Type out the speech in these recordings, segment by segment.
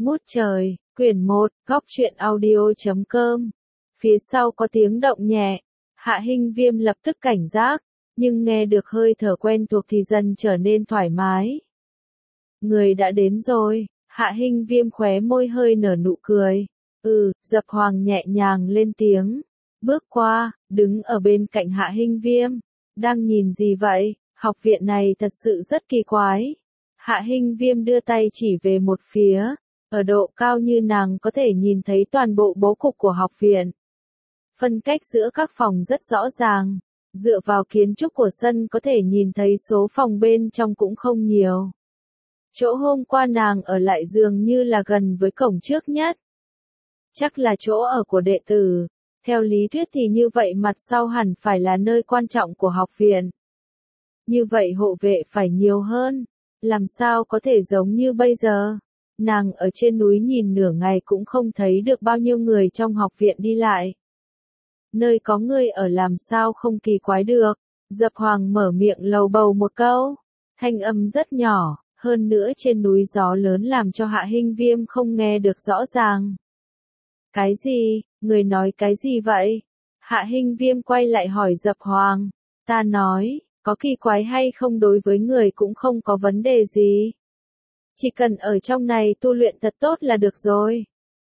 Ngút trời, quyển 1, góc truyện audio.com. Phía sau có tiếng động nhẹ. Hạ Hinh Viêm lập tức cảnh giác, nhưng nghe được hơi thở quen thuộc thì dần trở nên thoải mái. Người đã đến rồi, Hạ Hinh Viêm khóe môi hơi nở nụ cười. Dập Hoàng nhẹ nhàng lên tiếng. Bước qua, đứng ở bên cạnh Hạ Hinh Viêm. Đang nhìn gì vậy? Học viện này thật sự rất kỳ quái. Hạ Hinh Viêm đưa tay chỉ về một phía. Ở độ cao như nàng có thể nhìn thấy toàn bộ bố cục của học viện. Phân cách giữa các phòng rất rõ ràng. Dựa vào kiến trúc của sân có thể nhìn thấy số phòng bên trong cũng không nhiều. Chỗ hôm qua nàng ở lại dường như là gần với cổng trước nhất. Chắc là chỗ ở của đệ tử. Theo lý thuyết thì như vậy mặt sau hẳn phải là nơi quan trọng của học viện. Như vậy hộ vệ phải nhiều hơn. Làm sao có thể giống như bây giờ? Nàng ở trên núi nhìn nửa ngày cũng không thấy được bao nhiêu người trong học viện đi lại. Nơi có người ở làm sao không kỳ quái được. Dập Hoàng mở miệng lầu bầu một câu. Thanh âm rất nhỏ, hơn nữa trên núi gió lớn làm cho Hạ Hinh Viêm không nghe được rõ ràng. Cái gì? Người nói cái gì vậy? Hạ Hinh Viêm quay lại hỏi Dập Hoàng. Ta nói, có kỳ quái hay không đối với người cũng không có vấn đề gì. Chỉ cần ở trong này tu luyện thật tốt là được rồi.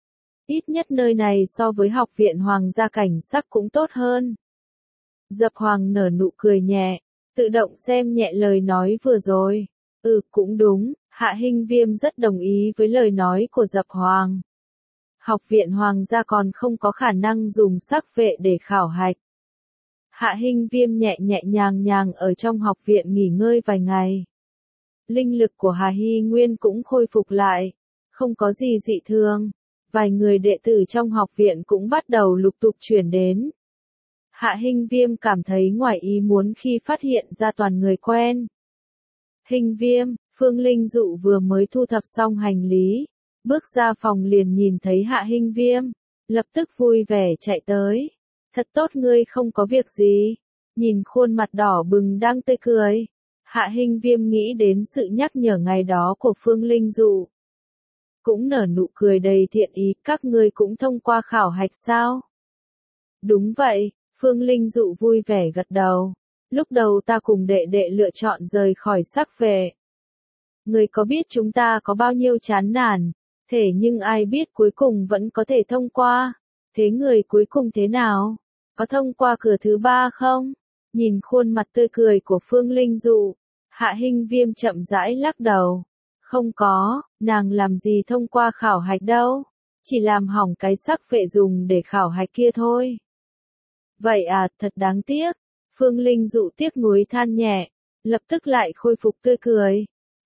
Ít nhất nơi này so với học viện Hoàng gia cảnh sắc cũng tốt hơn. Dập Hoàng nở nụ cười nhẹ, tự động xem nhẹ lời nói vừa rồi. Cũng đúng, Hạ Hinh Viêm rất đồng ý với lời nói của Dập Hoàng. Học viện Hoàng gia còn không có khả năng dùng sắc vệ để khảo hạch. Hạ Hinh Viêm nhẹ nhàng ở trong học viện nghỉ ngơi vài ngày. Linh lực của Hà Hy Nguyên cũng khôi phục lại, không có gì dị thường. Vài người đệ tử trong học viện cũng bắt đầu lục tục chuyển đến. Hạ Hinh Viêm cảm thấy ngoài ý muốn khi phát hiện ra toàn người quen. Hinh Viêm, Phương Linh Dụ vừa mới thu thập xong hành lý, bước ra phòng liền nhìn thấy Hạ Hinh Viêm, lập tức vui vẻ chạy tới. Thật tốt ngươi không có việc gì. Nhìn khuôn mặt đỏ bừng đang tươi cười. Hạ Hinh Viêm nghĩ đến sự nhắc nhở ngày đó của Phương Linh Dụ. Cũng nở nụ cười đầy thiện ý, các ngươi cũng thông qua khảo hạch sao? Đúng vậy, Phương Linh Dụ vui vẻ gật đầu. Lúc đầu ta cùng đệ đệ lựa chọn rời khỏi sắc vệ. Ngươi có biết chúng ta có bao nhiêu chán nản, thế nhưng ai biết cuối cùng vẫn có thể thông qua. Thế người cuối cùng thế nào? Có thông qua cửa thứ 3 không? Nhìn khuôn mặt tươi cười của Phương Linh Dụ, Hạ Hinh Viêm chậm rãi lắc đầu. Không có, nàng làm gì thông qua khảo hạch đâu, chỉ làm hỏng cái sắc vệ dùng để khảo hạch kia thôi. Vậy à, thật đáng tiếc. Phương Linh Dụ tiếc nuối than nhẹ, lập tức lại khôi phục tươi cười.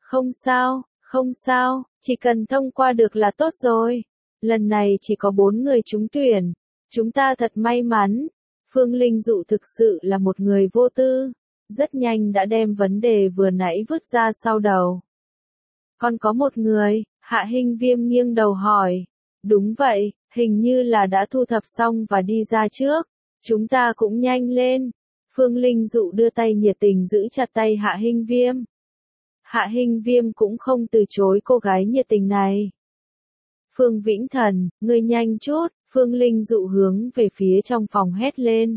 Không sao, chỉ cần thông qua được là tốt rồi. Lần này chỉ có 4 người trúng tuyển, chúng ta thật may mắn. Phương Linh Dụ thực sự là một người vô tư, rất nhanh đã đem vấn đề vừa nãy vứt ra sau đầu. Còn có một người, Hạ Hinh Viêm nghiêng đầu hỏi. Đúng vậy, hình như là đã thu thập xong và đi ra trước. Chúng ta cũng nhanh lên. Phương Linh Dụ đưa tay nhiệt tình giữ chặt tay Hạ Hinh Viêm. Hạ Hinh Viêm cũng không từ chối cô gái nhiệt tình này. Phương Vĩnh Thần, ngươi nhanh chút. Phương Linh Dụ hướng về phía trong phòng hét lên.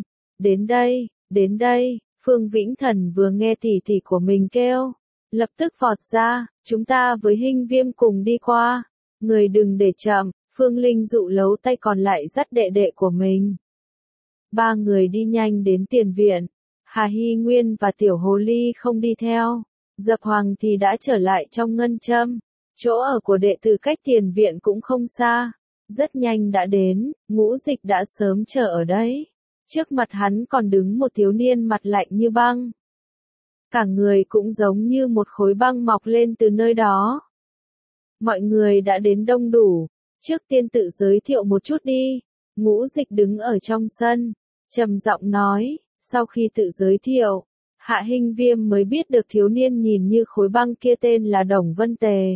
Đến đây. Phương Vĩnh Thần vừa nghe tỷ tỷ của mình kêu, lập tức vọt ra, chúng ta với Hinh Viêm cùng đi qua. Người đừng để chậm. Phương Linh Dụ lấu tay còn lại dắt đệ đệ của mình. 3 người đi nhanh đến tiền viện. Hà Hy Nguyên và Tiểu Hồ Ly không đi theo. Dập Hoàng thì đã trở lại trong ngân châm. Chỗ ở của đệ tử cách tiền viện cũng không xa. Rất nhanh đã đến, Ngũ Dịch đã sớm chờ ở đấy. Trước mặt hắn còn đứng một thiếu niên mặt lạnh như băng. Cả người cũng giống như một khối băng mọc lên từ nơi đó. Mọi người đã đến đông đủ. Trước tiên tự giới thiệu một chút đi. Ngũ Dịch đứng ở trong sân, trầm giọng nói. Sau khi tự giới thiệu, Hạ Hinh Viêm mới biết được thiếu niên nhìn như khối băng kia tên là Đồng Vân Tề.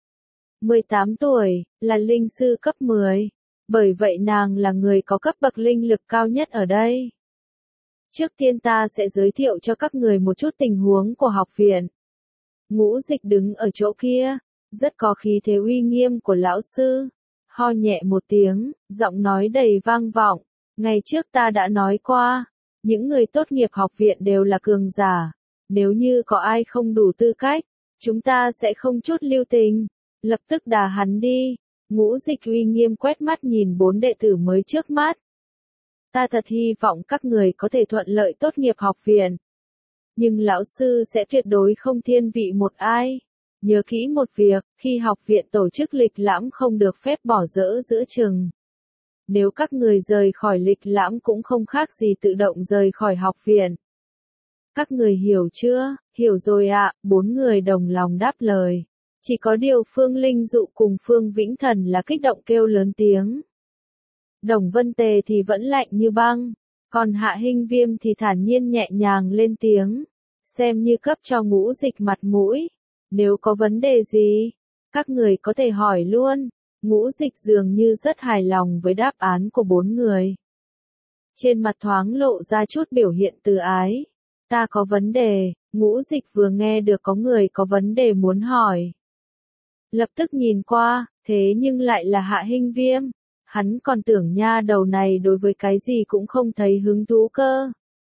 18 tuổi, là linh sư cấp 10. Bởi vậy nàng là người có cấp bậc linh lực cao nhất ở đây. Trước tiên ta sẽ giới thiệu cho các người một chút tình huống của học viện. Ngũ Dịch đứng ở chỗ kia, rất có khí thế uy nghiêm của lão sư. Ho nhẹ một tiếng, giọng nói đầy vang vọng. Ngày trước ta đã nói qua, những người tốt nghiệp học viện đều là cường giả. Nếu như có ai không đủ tư cách, chúng ta sẽ không chút lưu tình, lập tức đá hắn đi. Ngũ Dịch uy nghiêm quét mắt nhìn 4 đệ tử mới trước mắt. Ta thật hy vọng các người có thể thuận lợi tốt nghiệp học viện. Nhưng lão sư sẽ tuyệt đối không thiên vị một ai. Nhớ kỹ một việc, khi học viện tổ chức lịch lãm không được phép bỏ dỡ giữa chừng. Nếu các người rời khỏi lịch lãm cũng không khác gì tự động rời khỏi học viện. Các người hiểu chưa? Hiểu rồi ạ, 4 người đồng lòng đáp lời. Chỉ có điều Phương Linh Dụ cùng Phương Vĩnh Thần là kích động kêu lớn tiếng. Đồng Vân Tề thì vẫn lạnh như băng, còn Hạ Hinh Viêm thì thản nhiên nhẹ nhàng lên tiếng, xem như cấp cho Ngũ Dịch mặt mũi. Nếu có vấn đề gì, các người có thể hỏi luôn. Ngũ Dịch dường như rất hài lòng với đáp án của 4 người. Trên mặt thoáng lộ ra chút biểu hiện từ ái. Ta có vấn đề. Ngũ Dịch vừa nghe được có người có vấn đề muốn hỏi, lập tức nhìn qua, thế nhưng lại là Hạ Hinh Viêm. Hắn còn tưởng nha đầu này đối với cái gì cũng không thấy hứng thú cơ.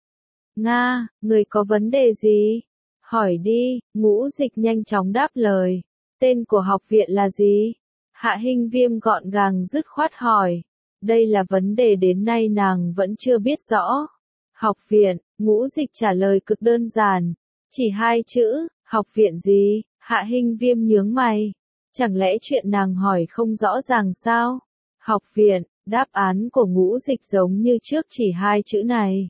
Nga, người có vấn đề gì? Hỏi đi. Ngũ Dịch nhanh chóng đáp lời. Tên của học viện là gì? Hạ Hinh Viêm gọn gàng dứt khoát hỏi. Đây là vấn đề đến nay nàng vẫn chưa biết rõ. Học viện. Ngũ Dịch trả lời cực đơn giản. Chỉ 2 chữ. Học viện gì? Hạ Hinh Viêm nhướng mày. Chẳng lẽ chuyện nàng hỏi không rõ ràng sao? Học viện. Đáp án của Ngũ Dịch giống như trước, chỉ 2 chữ này.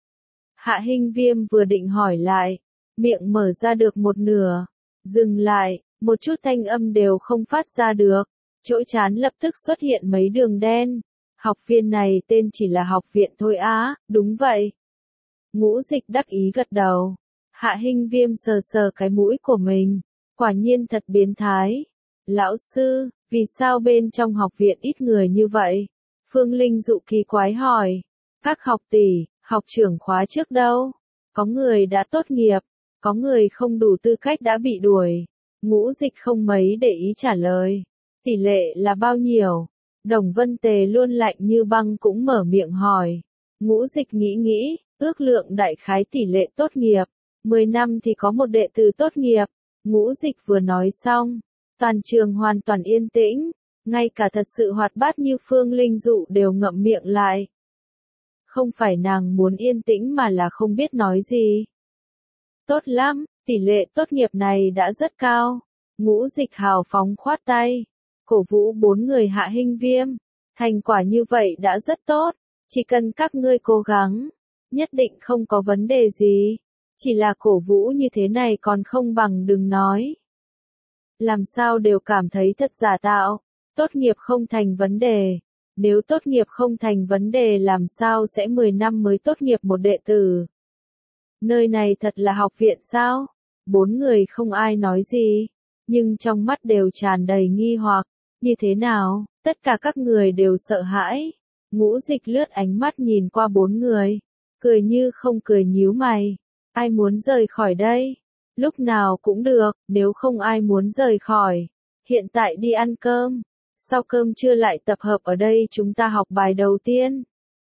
Hạ Hinh Viêm vừa định hỏi lại, miệng mở ra được một nửa, dừng lại, một chút thanh âm đều không phát ra được, chỗ trán lập tức xuất hiện mấy đường đen. Học viên này tên chỉ là học viện thôi á, đúng vậy. Ngũ Dịch đắc ý gật đầu. Hạ Hinh Viêm sờ sờ cái mũi của mình, quả nhiên thật biến thái. Lão sư, vì sao bên trong học viện ít người như vậy? Phương Linh Dụ kỳ quái hỏi. Các học tỷ, học trưởng khóa trước đâu? Có người đã tốt nghiệp, có người không đủ tư cách đã bị đuổi. Ngũ Dịch không mấy để ý trả lời. Tỷ lệ là bao nhiêu? Đồng Vân Tề luôn lạnh như băng cũng mở miệng hỏi. Ngũ Dịch nghĩ, ước lượng đại khái tỷ lệ tốt nghiệp. 10 năm thì có một đệ tử tốt nghiệp. Ngũ Dịch vừa nói xong, toàn trường hoàn toàn yên tĩnh. Ngay cả thật sự hoạt bát như Phương Linh Dụ đều ngậm miệng lại. Không phải nàng muốn yên tĩnh mà là không biết nói gì. Tốt lắm, tỷ lệ tốt nghiệp này đã rất cao. Ngũ Dịch hào phóng khoát tay, cổ vũ 4 người Hạ Hinh Viêm. Thành quả như vậy đã rất tốt, chỉ cần các ngươi cố gắng, nhất định không có vấn đề gì. Chỉ là cổ vũ như thế này còn không bằng đừng nói. Làm sao đều cảm thấy thật giả tạo. Tốt nghiệp không thành vấn đề. Nếu tốt nghiệp không thành vấn đề làm sao sẽ 10 năm mới tốt nghiệp một đệ tử? Nơi này thật là học viện sao? 4 người không ai nói gì, nhưng trong mắt đều tràn đầy nghi hoặc. Như thế nào? Tất cả các người đều sợ hãi. Ngũ Dịch lướt ánh mắt nhìn qua 4 người, cười như không cười nhíu mày. Ai muốn rời khỏi đây? Lúc nào cũng được, nếu không ai muốn rời khỏi. Hiện tại đi ăn cơm. Sau cơm trưa lại tập hợp ở đây chúng ta học bài đầu tiên.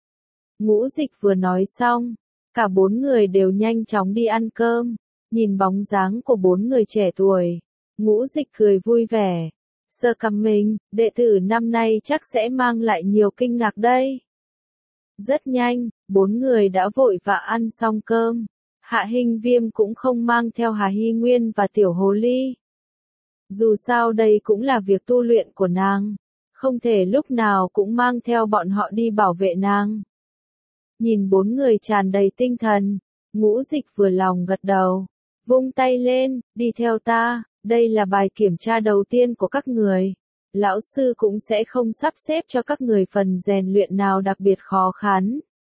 Ngũ Dịch vừa nói xong, cả 4 người đều nhanh chóng đi ăn cơm. Nhìn bóng dáng của 4 người trẻ tuổi, Ngũ Dịch cười vui vẻ. Sơ cằm mình, đệ tử năm nay chắc sẽ mang lại nhiều kinh ngạc đây. Rất nhanh, 4 người đã vội vã ăn xong cơm. Hạ Hinh Viêm cũng không mang theo Hà Hy Nguyên và Tiểu Hồ Ly. Dù sao đây cũng là việc tu luyện của nàng, không thể lúc nào cũng mang theo bọn họ đi bảo vệ nàng. Nhìn 4 người tràn đầy tinh thần, Ngũ Dịch vừa lòng gật đầu, vung tay lên, đi theo ta, đây là bài kiểm tra đầu tiên của các người. Lão sư cũng sẽ không sắp xếp cho các người phần rèn luyện nào đặc biệt khó khăn.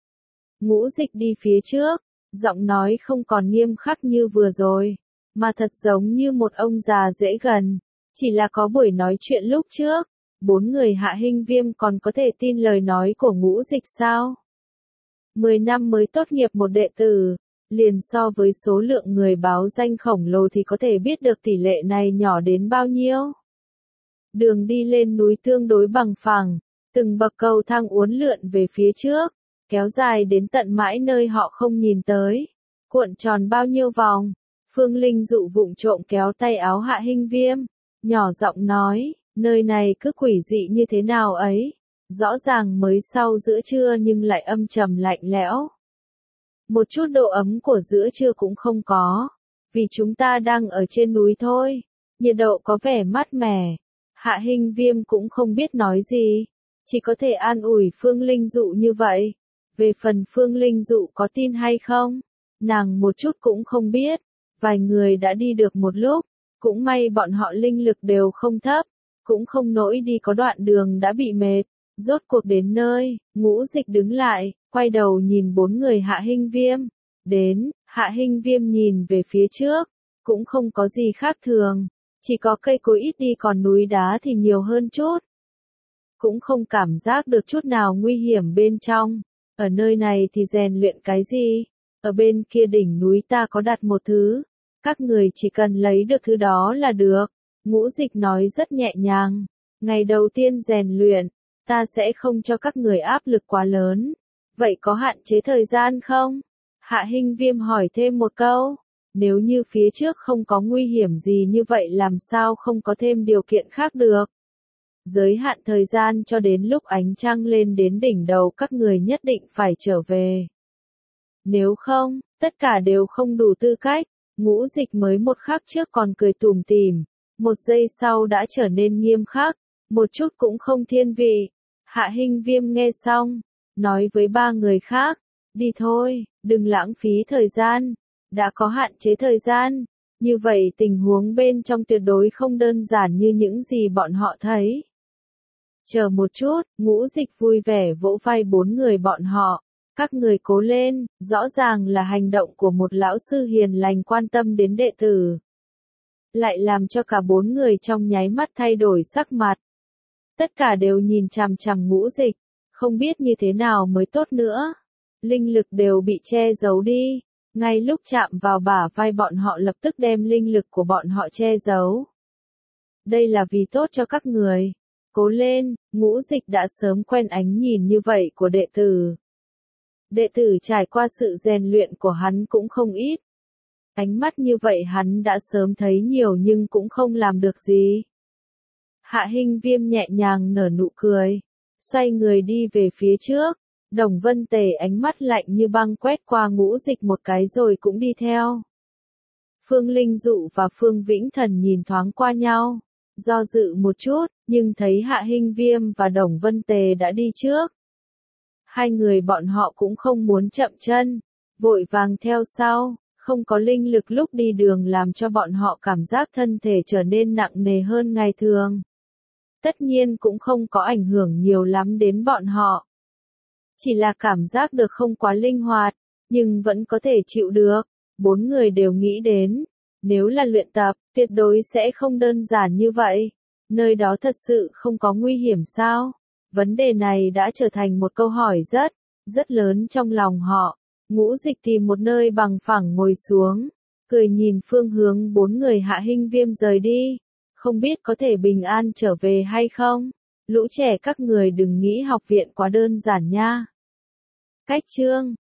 Ngũ Dịch đi phía trước, giọng nói không còn nghiêm khắc như vừa rồi, mà thật giống như một ông già dễ gần. Chỉ là có buổi nói chuyện lúc trước, 4 người Hạ Hinh Viêm còn có thể tin lời nói của Ngũ Dịch sao? 10 năm mới tốt nghiệp một đệ tử, liền so với số lượng người báo danh khổng lồ thì có thể biết được tỷ lệ này nhỏ đến bao nhiêu. Đường đi lên núi tương đối bằng phẳng, từng bậc cầu thang uốn lượn về phía trước, kéo dài đến tận mãi nơi họ không nhìn tới, cuộn tròn bao nhiêu vòng. Phương Linh Dụ vụng trộm kéo tay áo Hạ Hinh Viêm, nhỏ giọng nói, nơi này cứ quỷ dị như thế nào ấy, rõ ràng mới sau giữa trưa nhưng lại âm trầm lạnh lẽo. Một chút độ ấm của giữa trưa cũng không có, vì chúng ta đang ở trên núi thôi, nhiệt độ có vẻ mát mẻ. Hạ Hinh Viêm cũng không biết nói gì, chỉ có thể an ủi Phương Linh Dụ như vậy. Về phần Phương Linh Dụ có tin hay không, nàng một chút cũng không biết. Vài người đã đi được một lúc, cũng may bọn họ linh lực đều không thấp, cũng không nỗi đi có đoạn đường đã bị mệt. Rốt cuộc đến nơi, Ngũ Dịch đứng lại, quay đầu nhìn bốn người Hạ Hinh Viêm. Đến, Hạ Hinh Viêm nhìn về phía trước, cũng không có gì khác thường, chỉ có cây cối ít đi còn núi đá thì nhiều hơn chút. Cũng không cảm giác được chút nào nguy hiểm bên trong, ở nơi này thì rèn luyện cái gì? Ở bên kia đỉnh núi ta có đặt một thứ, các người chỉ cần lấy được thứ đó là được. Ngũ Dịch nói rất nhẹ nhàng, ngày đầu tiên rèn luyện, ta sẽ không cho các người áp lực quá lớn. Vậy có hạn chế thời gian không? Hạ Hinh Viêm hỏi thêm một câu, nếu như phía trước không có nguy hiểm gì như vậy làm sao không có thêm điều kiện khác được? Giới hạn thời gian cho đến lúc ánh trăng lên đến đỉnh đầu các người nhất định phải trở về. Nếu không, tất cả đều không đủ tư cách. Ngũ Dịch mới một khắc trước còn cười tủm tỉm, một giây sau đã trở nên nghiêm khắc, một chút cũng không thiên vị. Hạ Hinh Viêm nghe xong, nói với ba người khác, đi thôi, đừng lãng phí thời gian, đã có hạn chế thời gian, như vậy tình huống bên trong tuyệt đối không đơn giản như những gì bọn họ thấy. Chờ một chút, Ngũ Dịch vui vẻ vỗ vai bốn người bọn họ. Các người cố lên, rõ ràng là hành động của một lão sư hiền lành quan tâm đến đệ tử. Lại làm cho cả bốn người trong nháy mắt thay đổi sắc mặt. Tất cả đều nhìn chằm chằm Ngũ Dịch, không biết như thế nào mới tốt nữa. Linh lực đều bị che giấu đi, ngay lúc chạm vào bả vai bọn họ lập tức đem linh lực của bọn họ che giấu. Đây là vì tốt cho các người. Cố lên, Ngũ Dịch đã sớm quen ánh nhìn như vậy của đệ tử. Đệ tử trải qua sự rèn luyện của hắn cũng không ít. Ánh mắt như vậy hắn đã sớm thấy nhiều nhưng cũng không làm được gì. Hạ Hinh Viêm nhẹ nhàng nở nụ cười, xoay người đi về phía trước. Đồng Vân Tề ánh mắt lạnh như băng quét qua Ngũ Dịch một cái rồi cũng đi theo. Phương Linh Dụ và Phương Vĩnh Thần nhìn thoáng qua nhau, do dự một chút, nhưng thấy Hạ Hinh Viêm và Đồng Vân Tề đã đi trước. Hai người bọn họ cũng không muốn chậm chân, vội vàng theo sau, không có linh lực lúc đi đường làm cho bọn họ cảm giác thân thể trở nên nặng nề hơn ngày thường. Tất nhiên cũng không có ảnh hưởng nhiều lắm đến bọn họ. Chỉ là cảm giác được không quá linh hoạt, nhưng vẫn có thể chịu được. Bốn người đều nghĩ đến, nếu là luyện tập, tuyệt đối sẽ không đơn giản như vậy. Nơi đó thật sự không có nguy hiểm sao? Vấn đề này đã trở thành một câu hỏi rất lớn trong lòng họ. Ngũ Dịch tìm một nơi bằng phẳng ngồi xuống, cười nhìn phương hướng bốn người Hạ Hinh Viêm rời đi. Không biết có thể bình an trở về hay không? Lũ trẻ các người đừng nghĩ học viện quá đơn giản nha. Cách chương